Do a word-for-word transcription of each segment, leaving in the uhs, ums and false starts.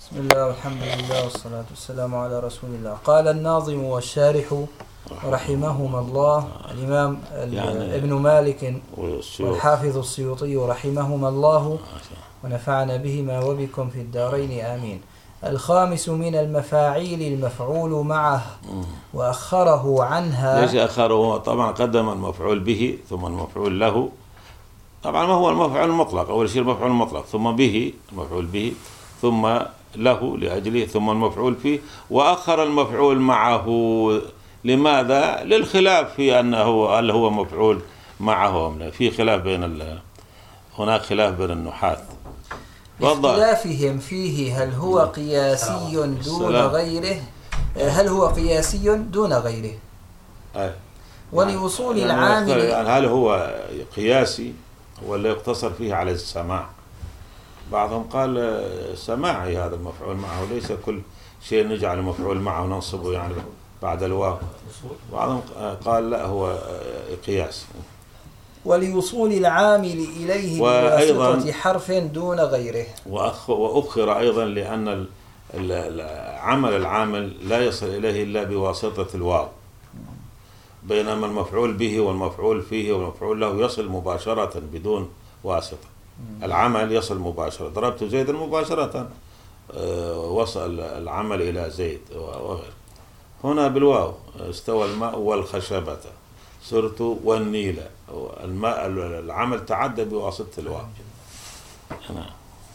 بسم الله والحمد لله والصلاة والسلام على رسول الله. قال الناظم والشارح رحمهما الله الإمام يعني ابن مالك والحافظ السيوطي رحمهما الله ونفعنا بهما وبكم في الدارين آمين. الخامس من المفاعيل المفعول معه وأخره عنها. ليش أخره؟ طبعا قدم المفعول به ثم المفعول له. طبعا ما هو المفعول المطلق؟ أول شيء المفعول المطلق ثم به المفعول به ثم له لأجله ثم المفعول فيه، وأخر المفعول معه. لماذا؟ للخلاف في أنه هل هو مفعول معه أم لا. في خلاف بين هناك خلاف بين النحاة اختلافهم فيه هل هو قياسي دون غيره هل هو قياسي دون غيره أي. ولوصول يعني العامل يعني هل هو قياسي ولا يقتصر فيه على السماع؟ بعضهم قال سماعي هذا المفعول معه، ليس كل شيء نجعل المفعول معه وننصبه يعني بعد الواو. بعضهم قال لا هو قياس. ولوصول العامل إليه بواسطة حرف دون غيره. وأخر أيضا لأن العمل العامل لا يصل إليه إلا بواسطة الواو، بينما المفعول به والمفعول فيه والمفعول له يصل مباشرة بدون واسطة. العمل يصل مباشرة، ضربت زيدا مباشرة وصل العمل إلى زيد وغيره. هنا بالواو استوى الماء والخشبة صرت والنيل، الماء العمل تعدى بواسطة الواو. هنا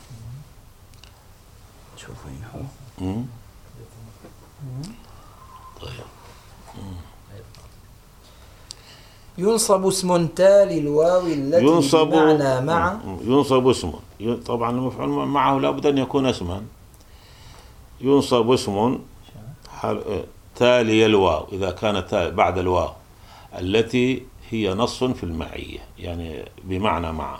شوف وين هو. طيب. ينصب اسم تالي الواو التي ينصب بمعنى مع. ينصب اسم، طبعا المفعول معه لابد أن يكون اسما. ينصب اسم تالي الواو إذا كانت بعد الواو التي هي نص في المعية، يعني بمعنى مع.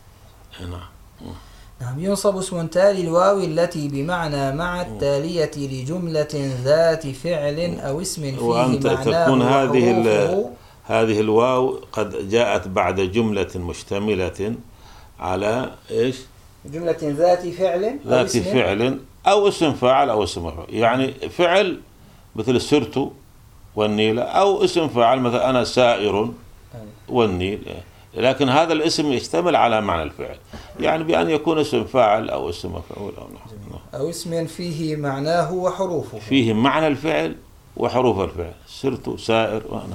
نعم. نعم. ينصب اسم تالي الواو التي بمعنى مع التالية لجملة ذات فعل أو اسم فيه وأنت معناه تكون هذه وحروفه. هذه الواو قد جاءت بعد جملة مشتملة على إيش؟ جملة ذات فعل ذات فعل أو اسم فاعل أو اسم مفعول. يعني فعل مثل سرت والنيل، أو اسم فاعل مثل أنا سائر والنيل، لكن هذا الاسم يشتمل على معنى الفعل، يعني بأن يكون اسم فاعل أو اسم مفعول أو نحو. أو اسم فيه معناه وحروفه. فيه معنى الفعل وحروف الفعل، سرت سائر وأنا.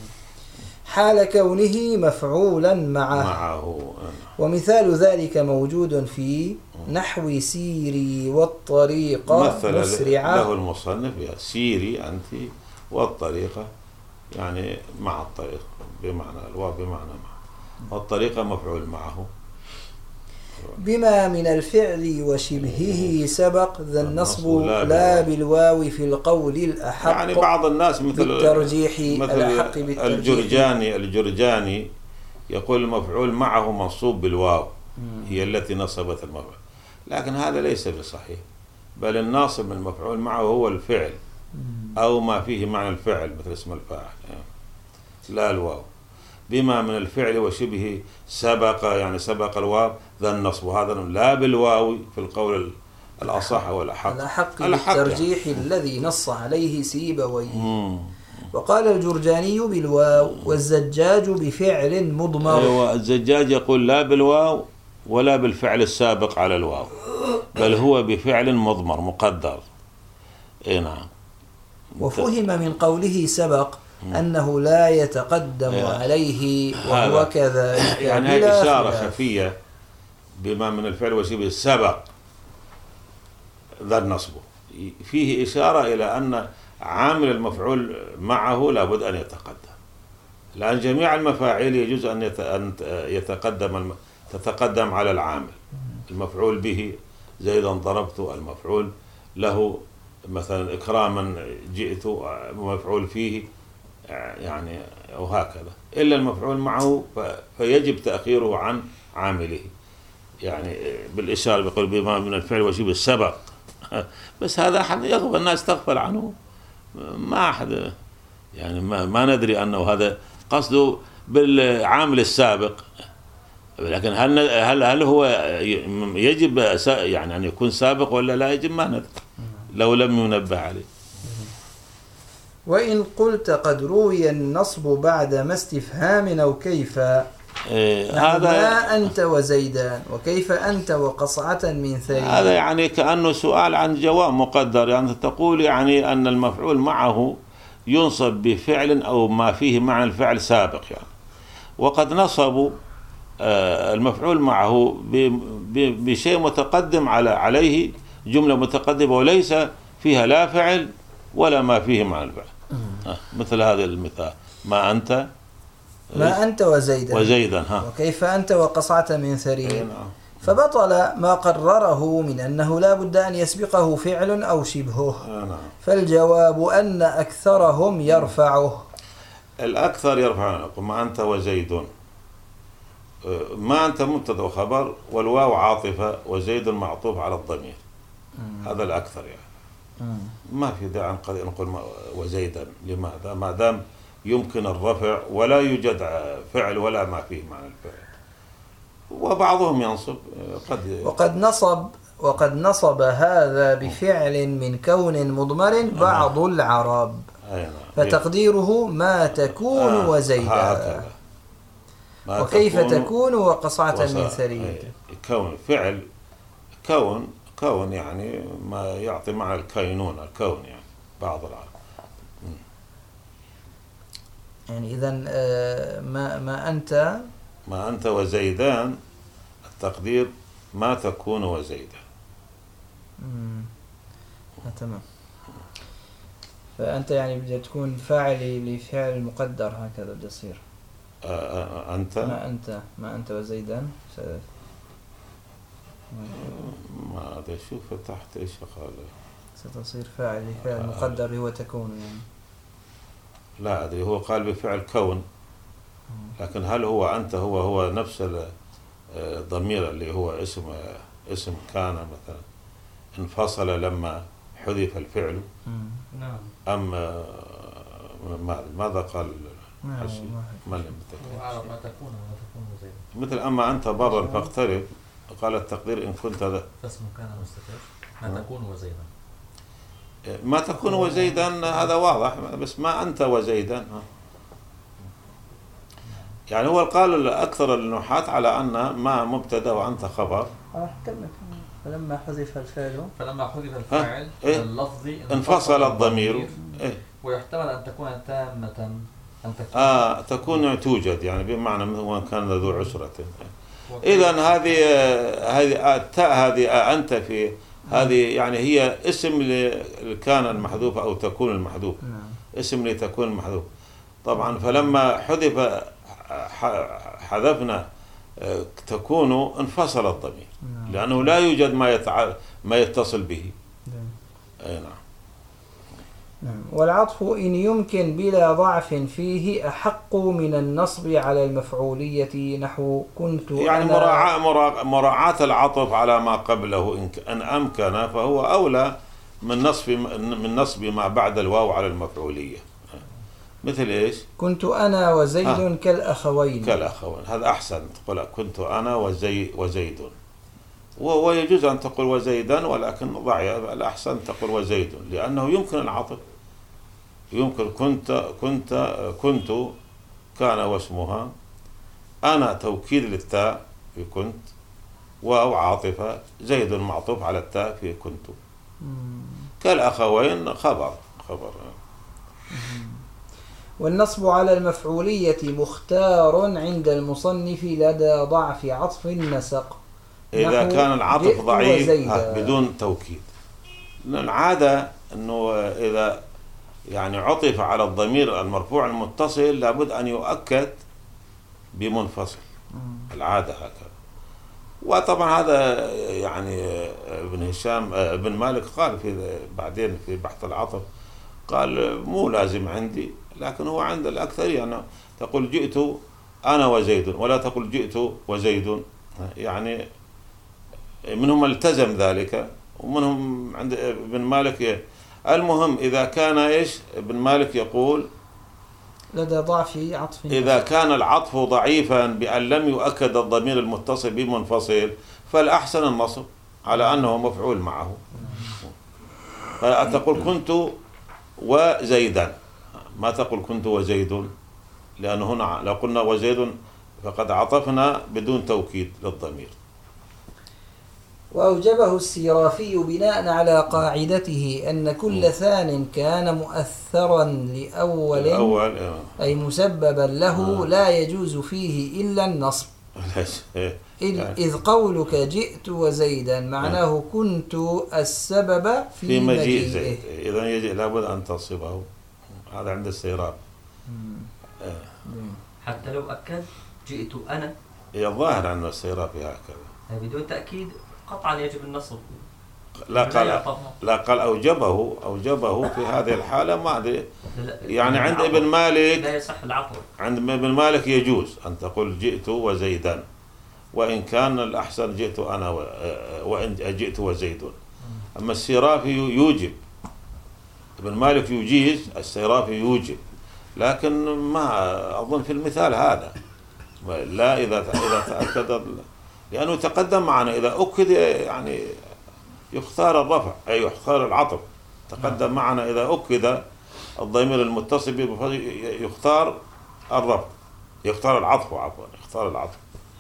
حال كونه مفعولا معه. معه. ومثال ذلك موجود في نحو سيري والطريقة مثل مسرعة. له المصنف سيري أنت والطريقة، يعني مع الطريق بمعنى الواو بمعنى مع، والطريقة مفعول معه. بما من الفعل وشبهه سبق ذا النصب لا بالواو في القول الأحق. يعني بعض الناس مثل بالترجيح مثل الأحق بالترجيح. الجرجاني الجرجاني يقول المفعول معه منصوب بالواو هي التي نصبت المفعول، لكن هذا ليس بصحيح، بل الناصب من المفعول معه هو الفعل أو ما فيه معنى الفعل مثل اسم الفاعل، لا الواو. بما من الفعل وشبه سبق، يعني سبق الواو ذا النصب، هذا لا بالواو في القول الأصح والأحق. الأحق بالترجيح يعني. الذي نص عليه سيبويه. وقال الجرجاني بالواو والزجاج بفعل مضمر. أيوة، الزجاج يقول لا بالواو ولا بالفعل السابق على الواو، بل هو بفعل مضمر مقدر. اي نعم. وفهم من قوله سبق أنه لا يتقدم إيه. عليه وهو كذلك. يعني هذه إشارة خفية بما من الفعل وشبه سبق ذا النصب، فيه إشارة إلى أن عامل المفعول معه لابد أن يتقدم، لأن جميع المفاعيل يجوز أن يتقدم تتقدم على العامل. المفعول به زيدا ضربت، المفعول له مثلا إكراما جئت، مفعول فيه يعني وهكذا، إلا المفعول معه فيجب تأخيره عن عامله، يعني بالإشارة بيقول بما من الفعل وشبه السبق. بس هذا أحد يغفل، الناس تغفل عنه، ما أحد يعني ما, ما ندري أنه هذا قصده بالعامل السابق لكن هل هل هل هو يجب يعني أن يكون سابق ولا لا يجب؟ ما نذكر لو لم ينبه عليه. وإن قلت قد روي النصب بعد ما استفهام أو كيف، إيه هذا ما أنت وزيدان وكيف أنت وقصعة من ثري، هذا يعني كأنه سؤال عن جواب مقدر. يعني تقول يعني أن المفعول معه ينصب بفعل أو ما فيه معنى الفعل سابق يعني، وقد نصبوا المفعول معه بشيء متقدم على عليه جملة متقدمة وليس فيها لا فعل ولا ما فيه معنى الفعل. مثل هذا المثال ما أنت ما أنت وزيدا وزيدا ها وكيف أنت وقصعة من ثري، فبطل ما قرره من أنه لا بد أن يسبقه فعل أو شبهه. فالجواب أن أكثرهم يرفعه. الأكثر يرفعه. ما أنت وزيد، ما أنت مبتدأ وخبر والواو عاطفة وزيد معطوف على الضمير، هذا الأكثر يعني. ما في داعي نقول وزيدا. لماذا؟ ما دام يمكن الرفع ولا يوجد فعل ولا ما فيه معنى الفعل. وبعضهم ينصب قد وقد نصب وقد نصب هذا بفعل من كون مضمر بعض العرب، فتقديره ما تكون آه وزيدا وكيف تكون وقصعة من ثري. كون فعل كون كون يعني ما يعطي معنى الكينونة، الكون يعني بعض العرب. يعني إذن ما ما أنت ما أنت وزيدان التقدير ما تكون وزيدا. امم تمام. فأنت يعني بدها تكون فاعل لفعل مقدر هكذا بده يصير. أنت ما أنت ما أنت وزيدان ما أدري شوف تحت إيش قال ستصير فاعل لفعل مقدر هو تكون يعني. لا أدري هو قال بفعل كون، لكن هل هو أنت هو هو نفس الضمير اللي هو اسم اسم كان مثلا انفصل لما حذف الفعل؟ نعم. أم ماذا قال؟ نعم. ما لم تكن ما تكون ما تكون زي مثل أما أنت برا فاقترب، قال التقدير إن كنت ذا فاسم كان مستتر ما تكون وزيدا. ما تكون وزيدا هذا واضح، بس ما أنت وزيدا. يعني هو قال أكثر النحاة على أن ما مبتدأ وأنت خبر. فلما حذف الفعل فلما حذف الفاعل إيه؟ اللفظي انفصل الضمير. إيه؟ ويحتمل أن تكون تامة أن تكون آه تكون توجد يعني بمعنى وان كان ذو عسرة. إذن هذه هذه التاء هذه أنت في هذه يعني هي اسم لكان المحذوف أو تكون المحذوف، اسم لتكون المحذوف طبعا. فلما حذف حذفنا تكون انفصل الضمير لأنه لا يوجد ما يتع... ما يتصل به. أي نعم. نعم. والعطف إن يمكن بلا ضعف فيه أحق من النصب على المفعولية، نحو كنت يعني مراعاة مراعاة مراعاة العطف على ما قبله إن أمكن فهو أولى من نصب من نصب ما بعد الواو على المفعولية. مثل إيش؟ كنت أنا وزيد آه. كالأخوين. كالأخوين هذا أحسن، تقول كنت أنا وزي وزيد، ويجوز أن تقول وزيدا ولكن ضعي الأحسن تقول وزيد لأنه يمكن العطف. يمكن كنت كنت كنت كان واسمها، أنا توكيد للتاء في كنت، واو عاطفة، زيد معطوف على التاء في كنت. كالأخوين خبر خبر. والنصب على المفعولية مختار عند المصنف لدى ضعف عطف النسق. إذا كان العطف ضعيف بدون توكيد. العادة أنه إذا يعني عطف على الضمير المرفوع المتصل لابد أن يؤكد بمنفصل. العادة هكذا. وطبعا هذا يعني ابن هشام ابن مالك قال في بعدين في بحث العطف قال مو لازم عندي، لكن هو عند الأكثر يعني تقول جئت أنا وزيد ولا تقول جئت وزيد. يعني منهم التزم ذلك ومنهم عند ابن مالك. المهم إذا كان إيش ابن مالك يقول لدى ضعف عطف. إذا كان العطف ضعيفا بأن لم يؤكد الضمير المتصل بمنفصل فالأحسن النصب على أنه مفعول معه. فتقول كنت وزيدا، ما تقول كنت وزيد، لأنه هنا لو قلنا وزيد فقد عطفنا بدون توكيد للضمير. وأوجبه السيرافي بناء على قاعدته أن كل ثان كان مؤثرا لأول الأول أي مسببا له لا يجوز فيه إلا النصب. إذ قولك جئت وزيدا معناه كنت السبب في, في مجيء مجيئه. زيد، إذن يجي لابد أن تصبه. هذا عند السيراب. حتى لو أكد جئت أنا، هي الظاهر أن السيراب هكذا بدون تأكيد قطعا يجب النصب. لا قال لا قال أوجبه أوجبه في هذه الحالة ما أدري يعني. عند ابن مالك لا يصح العطف. عند ابن مالك يجوز أن تقول جئت وزيدا، وإن كان الأحسن جئت أنا وإن جئت وزيد. أما السيرافي يوجب، ابن مالك يجيز، السيرافي يوجب، لكن ما أظن في المثال هذا لا إذا إذا تأكد، لأنه تقدم معنا إذا أكد يعني يختار الرفع أي يختار العطف. تقدم معنا إذا أكد الضمير المتصل به يختار الرفع، يختار العطف عفوا يختار العطف.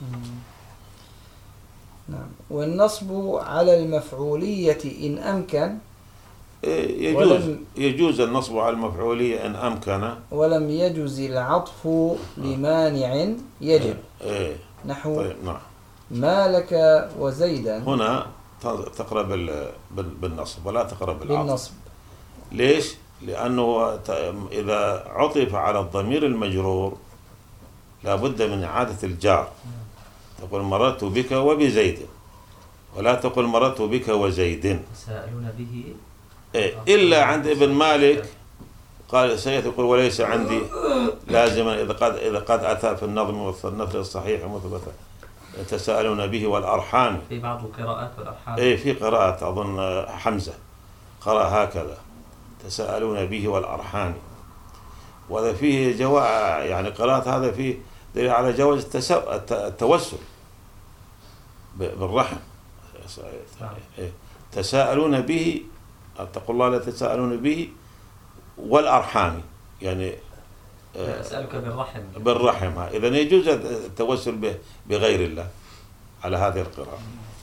نعم. والنصب على المفعولية إن أمكن يجوز يجوز النصب على المفعولية إن أمكن، ولم يجوز العطف لمانع يجب. إيه. نحو طيب. نعم. مالك وزيدا، هنا تقرأ بالنصب ولا تقرأ بالعطف. بالنصب. ليش؟ لأنه إذا عطف على الضمير المجرور لابد من إعادة الجار. تقول مررت بك وبزيد، ولا تقول مررت بك وزيد. تساءلون به إيه. إلا عند ابن مالك قال سيد يقول وليس عندي لازما إذا قد إذا قد أتى في النظم والنثر الصحيح مثبتا تساءلون به والأرحام. في بعض القراءات والأرحام. إيه في قراءات أظن حمزة قرأ هكذا تساءلون به والأرحام، وهذا فيه جواء يعني قراءات هذا فيه دليل على جواز التوسل بالرحم. إيه. تساءلون به اتقوا الله لا تساءلون به والأرحام يعني أسألك بالرحم بالرحم. إذا يجوز التوسل به بغير الله على هذه القراءة.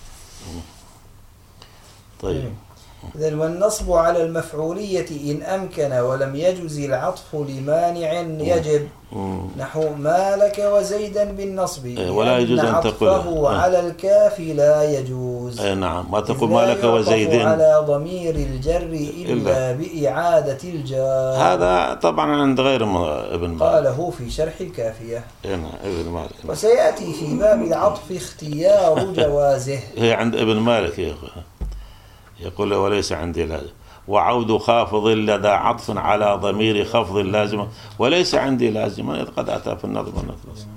طيب. إذن والنصب على المفعولية إن أمكن ولم يجوز العطف لمانع يجب. نحو مالك وزيدا بالنصب ولا يجوز أن تقول عطفه على الكاف لا يجوز. أي نعم. ما تقول مالك وزيد على ضمير الجر إلا بإعادة الجار. هذا طبعا عند غير ابن مالك، قاله في شرح الكافية. نعم ابن مالك. وسيأتي في باب العطف اختيار جوازه. هي عند ابن مالك يقول وليس عندي لازم، وعود خافض لدى عطف على ضمير خفض لازم، وليس عندي لازما إذ قد أتى في النظم والنثر.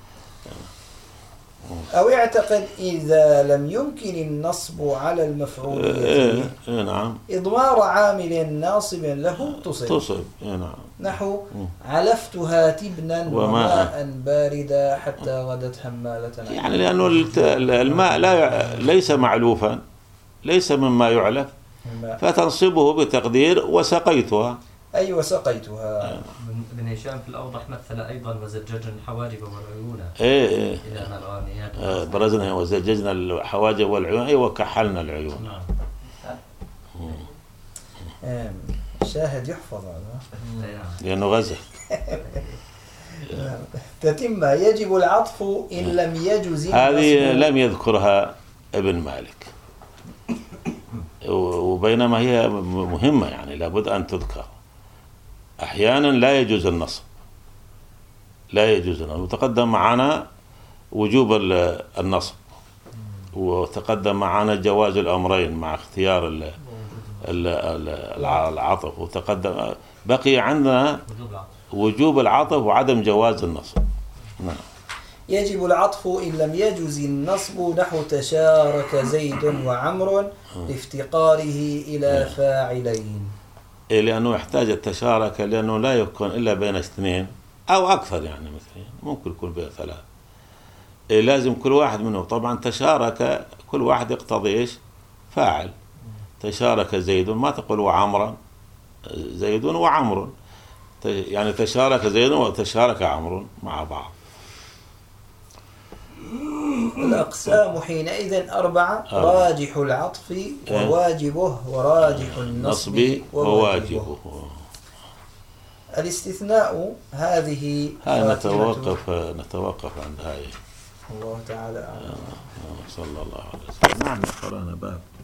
أو اعتقد إذا لم يمكن النصب على المفعولية إيه إيه نعم إضمار عامل ناصب له تصب. تصب إيه نعم. نحو علفتها تبنا وماء باردا حتى غدت همالة. يعني لأنه الماء لا ليس معلوفا، ليس مما يعلف، فتنصبه بتقدير وسقيتها. أي وسقيتها. ابن هشام في الأوضح مثل أيضا وزججنا الحواجب والعيون. إيه إيه. إلى أن الغانيات. آه برزنا وزججنا الحواجب والعيون أي وكحلنا العيون. نعم. آه. شاهد يحفظ هذا. لأنه غزة. تتم يجب العطف إن لم يجوز. هذه لم يذكرها ابن مالك، وبينما هي مهمة يعني لابد أن تذكر. أحيانا لا يجوز النصب، لا يجوز النصب. وتقدم معنا وجوب النصب، وتقدم معنا جواز الأمرين مع اختيار العطف، وتقدم بقي عندنا وجوب العطف وعدم جواز النصب. نعم. يجب العطف إن لم يجوز النصب نحو تشارك زيد وعمر لافتقاره إلى فاعلين. إيه لأنه يحتاج التشارك، لأنه لا يكون إلا بين اثنين أو أكثر يعني مثلا ممكن يكون بها ثلاث. إيه لازم كل واحد منهم طبعا تشارك، كل واحد يقتضي إيش؟ فاعل. تشارك زيد ما تقول وعمرا، زيد وعمر، يعني تشارك زيد وتشارك عمرو مع بعض. الأقسام حينئذ أربعة: آه. راجح العطف وواجبه وراجح النصب وواجبه. الاستثناء هذه هاي نتوقف نتوقف عند هاي. الله تعالى أعلم. صلى الله عليه وسلم. نعم قرأنا باب